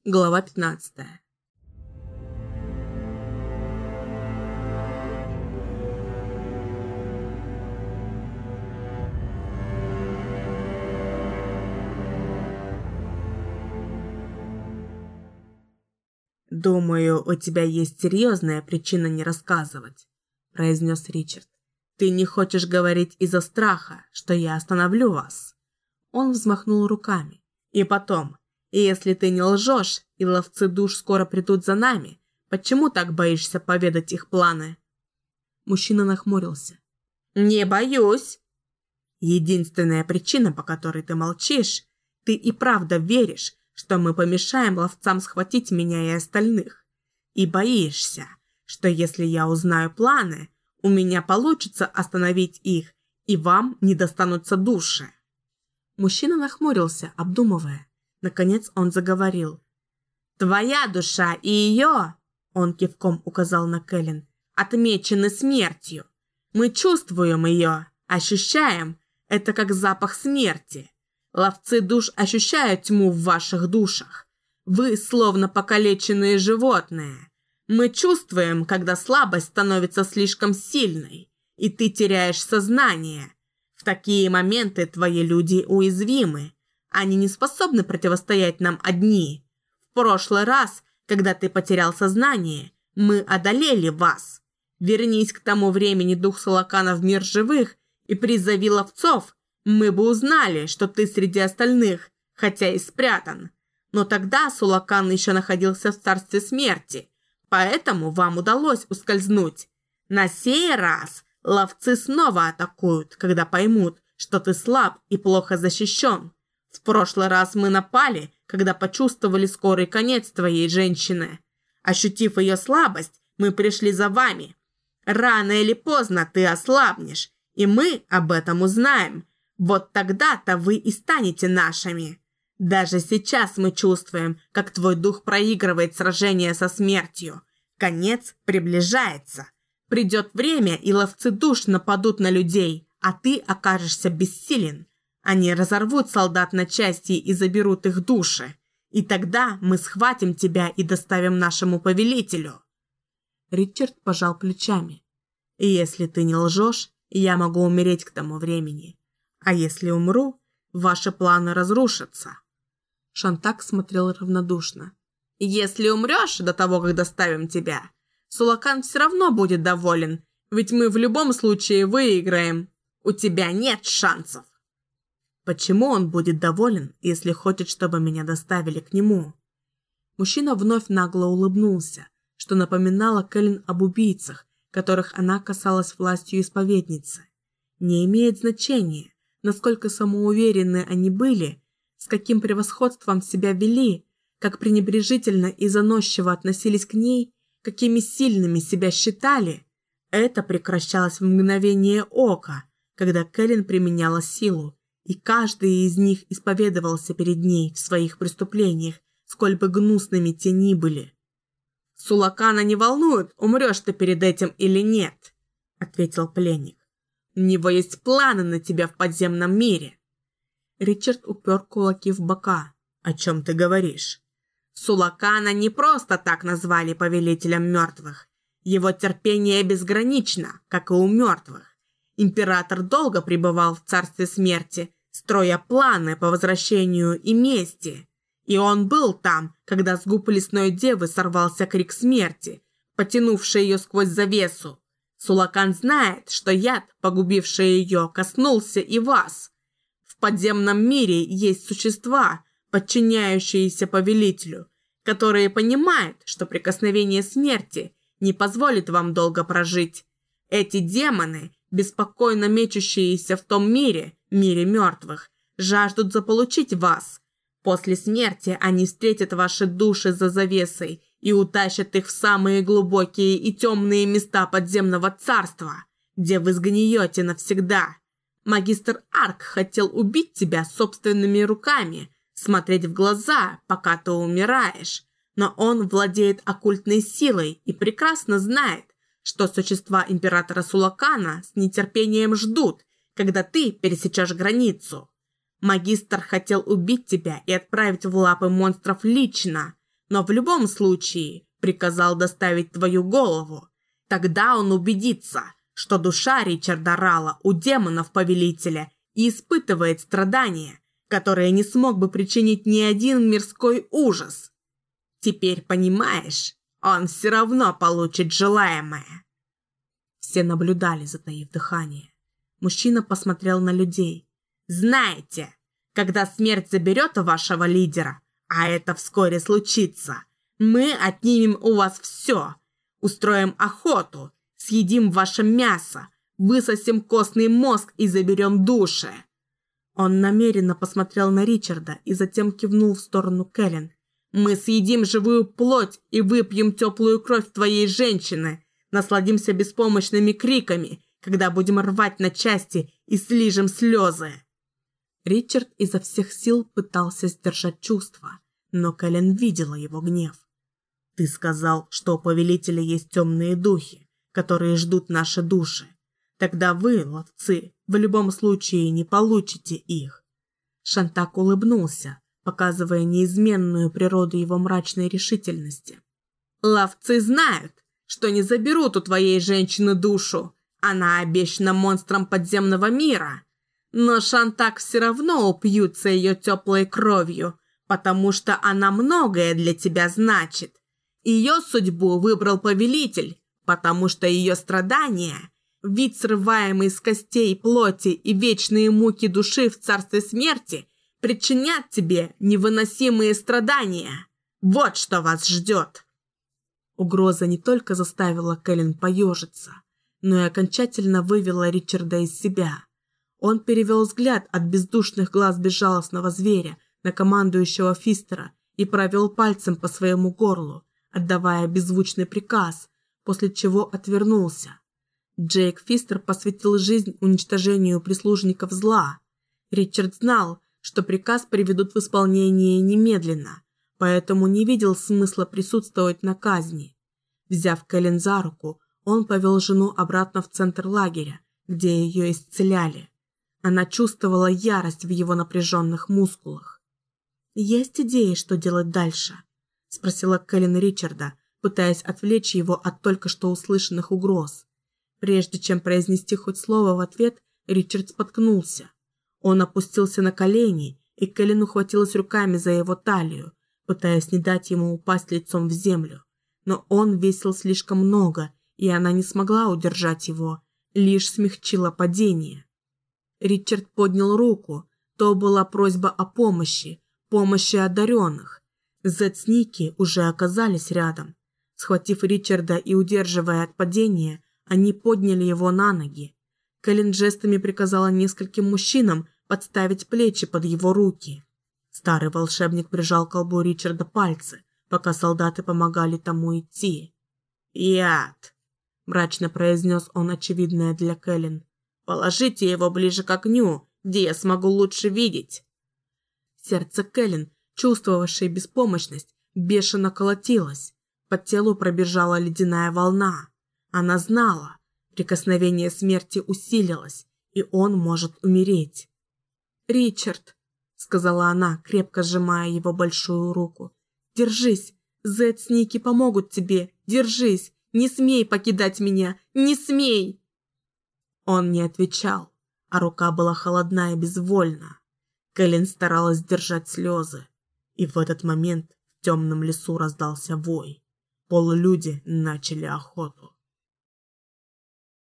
Глава 15. «Думаю, у тебя есть серьезная причина не рассказывать», – произнес Ричард. «Ты не хочешь говорить из-за страха, что я остановлю вас». Он взмахнул руками. «И потом, если ты не лжешь, и ловцы душ скоро придут за нами, почему так боишься поведать их планы?» Мужчина нахмурился. «Не боюсь. Единственная причина, по которой ты молчишь, ты и правда веришь, что мы помешаем ловцам схватить меня и остальных. И боишься, что если я узнаю планы, у меня получится остановить их, и вам не достанутся души». Мужчина нахмурился, обдумывая. Наконец он заговорил. «Твоя душа и ее, он кивком указал на Кэлен, отмечены смертью. Мы чувствуем ее, ощущаем. Это как запах смерти. Ловцы душ ощущают тьму в ваших душах. Вы словно покалеченные животные. Мы чувствуем, когда слабость становится слишком сильной, и ты теряешь сознание. В такие моменты твои люди уязвимы. Они не способны противостоять нам одни. В прошлый раз, когда ты потерял сознание, мы одолели вас. Вернись к тому времени дух Сулакана в мир живых и призови ловцов, мы бы узнали, что ты среди остальных, хотя и спрятан. Но тогда Сулакан еще находился в царстве смерти, поэтому вам удалось ускользнуть. На сей раз ловцы снова атакуют, когда поймут, что ты слаб и плохо защищен. В прошлый раз мы напали, когда почувствовали скорый конец твоей женщины. Ощутив ее слабость, мы пришли за вами. Рано или поздно ты ослабнешь, и мы об этом узнаем. Вот тогда-то вы и станете нашими. Даже сейчас мы чувствуем, как твой дух проигрывает сражение со смертью. Конец приближается. Придет время, и ловцы душ нападут на людей, а ты окажешься бессилен. Они разорвут солдат на части и заберут их души. И тогда мы схватим тебя и доставим нашему повелителю». Ричард пожал плечами. «Если ты не лжешь, я могу умереть к тому времени. А если умру, ваши планы разрушатся». Шантак смотрел равнодушно. «Если умрешь до того, как доставим тебя, Сулакан все равно будет доволен, ведь мы в любом случае выиграем. У тебя нет шансов». «Почему он будет доволен, если хочет, чтобы меня доставили к нему?» Мужчина вновь нагло улыбнулся, что напоминало Кэлен об убийцах, которых она касалась властью исповедницы. Не имеет значения, насколько самоуверенны они были, с каким превосходством себя вели, как пренебрежительно и заносчиво относились к ней, какими сильными себя считали. Это прекращалось в мгновение ока, когда Кэлен применяла силу, и каждый из них исповедовался перед ней в своих преступлениях, сколь бы гнусными те ни были. «Сулакана не волнует, умрешь ты перед этим или нет», — ответил пленник. «У него есть планы на тебя в подземном мире». Ричард упер кулаки в бока. «О чем ты говоришь?» «Сулакана не просто так назвали повелителем мертвых. Его терпение безгранично, как и у мертвых. Император долго пребывал в царстве смерти, строя планы по возвращению и мести. И он был там, когда с губ лесной девы сорвался крик смерти, потянувший ее сквозь завесу. Сулакан знает, что яд, погубивший ее, коснулся и вас. В подземном мире есть существа, подчиняющиеся повелителю, которые понимают, что прикосновение смерти не позволит вам долго прожить. Эти демоны, беспокойно мечущиеся в том мире мертвых, жаждут заполучить вас. После смерти они встретят ваши души за завесой и утащат их в самые глубокие и темные места подземного царства, где вы сгниете навсегда. Магистр Арк хотел убить тебя собственными руками, смотреть в глаза, пока ты умираешь, но он владеет оккультной силой и прекрасно знает, что существа императора Сулакана с нетерпением ждут, когда ты пересечешь границу. Магистр хотел убить тебя и отправить в лапы монстров лично, но в любом случае приказал доставить твою голову. Тогда он убедится, что душа Ричарда Ралла у демонов-повелителя и испытывает страдания, которые не смог бы причинить ни один мирской ужас. Теперь понимаешь, он все равно получит желаемое». Все наблюдали, затаив дыхание. Мужчина посмотрел на людей. «Знаете, когда смерть заберет вашего лидера, а это вскоре случится, мы отнимем у вас все, устроим охоту, съедим ваше мясо, высосем костный мозг и заберем души». Он намеренно посмотрел на Ричарда и затем кивнул в сторону Кэлен. «Мы съедим живую плоть и выпьем теплую кровь твоей женщины, насладимся беспомощными криками, когда будем рвать на части и слижем слезы». Ричард изо всех сил пытался сдержать чувства, но Кэлен видела его гнев. «Ты сказал, что у повелителя есть темные духи, которые ждут наши души. Тогда вы, ловцы, в любом случае не получите их». Шантак улыбнулся, показывая неизменную природу его мрачной решительности. «Ловцы знают, что не заберут у твоей женщины душу. Она обещана монстрам подземного мира. Но Шантак все равно упьются ее теплой кровью, потому что она многое для тебя значит. Ее судьбу выбрал повелитель, потому что ее страдания, вид срываемый из костей плоти и вечные муки души в царстве смерти, причинят тебе невыносимые страдания. Вот что вас ждет». Угроза не только заставила Кэлен поежиться, но и окончательно вывела Ричарда из себя. Он перевел взгляд от бездушных глаз безжалостного зверя на командующего Фистера и провел пальцем по своему горлу, отдавая беззвучный приказ, после чего отвернулся. Джейк Фистер посвятил жизнь уничтожению прислужников зла. Ричард знал, что приказ приведут в исполнение немедленно, поэтому не видел смысла присутствовать на казни. Взяв Кэлен за руку, он повел жену обратно в центр лагеря, где ее исцеляли. Она чувствовала ярость в его напряженных мускулах. «Есть идеи, что делать дальше?» – спросила Кэлен Ричарда, пытаясь отвлечь его от только что услышанных угроз. Прежде чем произнести хоть слово в ответ, Ричард споткнулся. Он опустился на колени, и Кэлен ухватилась руками за его талию, пытаясь не дать ему упасть лицом в землю. Но он весил слишком много, и она не смогла удержать его, лишь смягчила падение. Ричард поднял руку. То была просьба о помощи одаренных. Зет с Ники уже оказались рядом. Схватив Ричарда и удерживая от падения, они подняли его на ноги. Кэлен жестами приказала нескольким мужчинам подставить плечи под его руки. Старый волшебник прижал к колбу Ричарда пальцы, пока солдаты помогали тому идти. «Яд!» – мрачно произнес он очевидное для Кэлен. «Положите его ближе к огню, где я смогу лучше видеть». Сердце Кэлен, чувствовавшей беспомощность, бешено колотилось. По телу пробежала ледяная волна. Она знала, прикосновение смерти усилилось, и он может умереть. «Ричард», — сказала она, крепко сжимая его большую руку, — «держись, Зет с Ники помогут тебе, держись, не смей покидать меня, не смей!» Он не отвечал, а рука была холодна и безвольна. Кэлен старалась сдержать слезы, и в этот момент в темном лесу раздался вой. Полулюди начали охоту.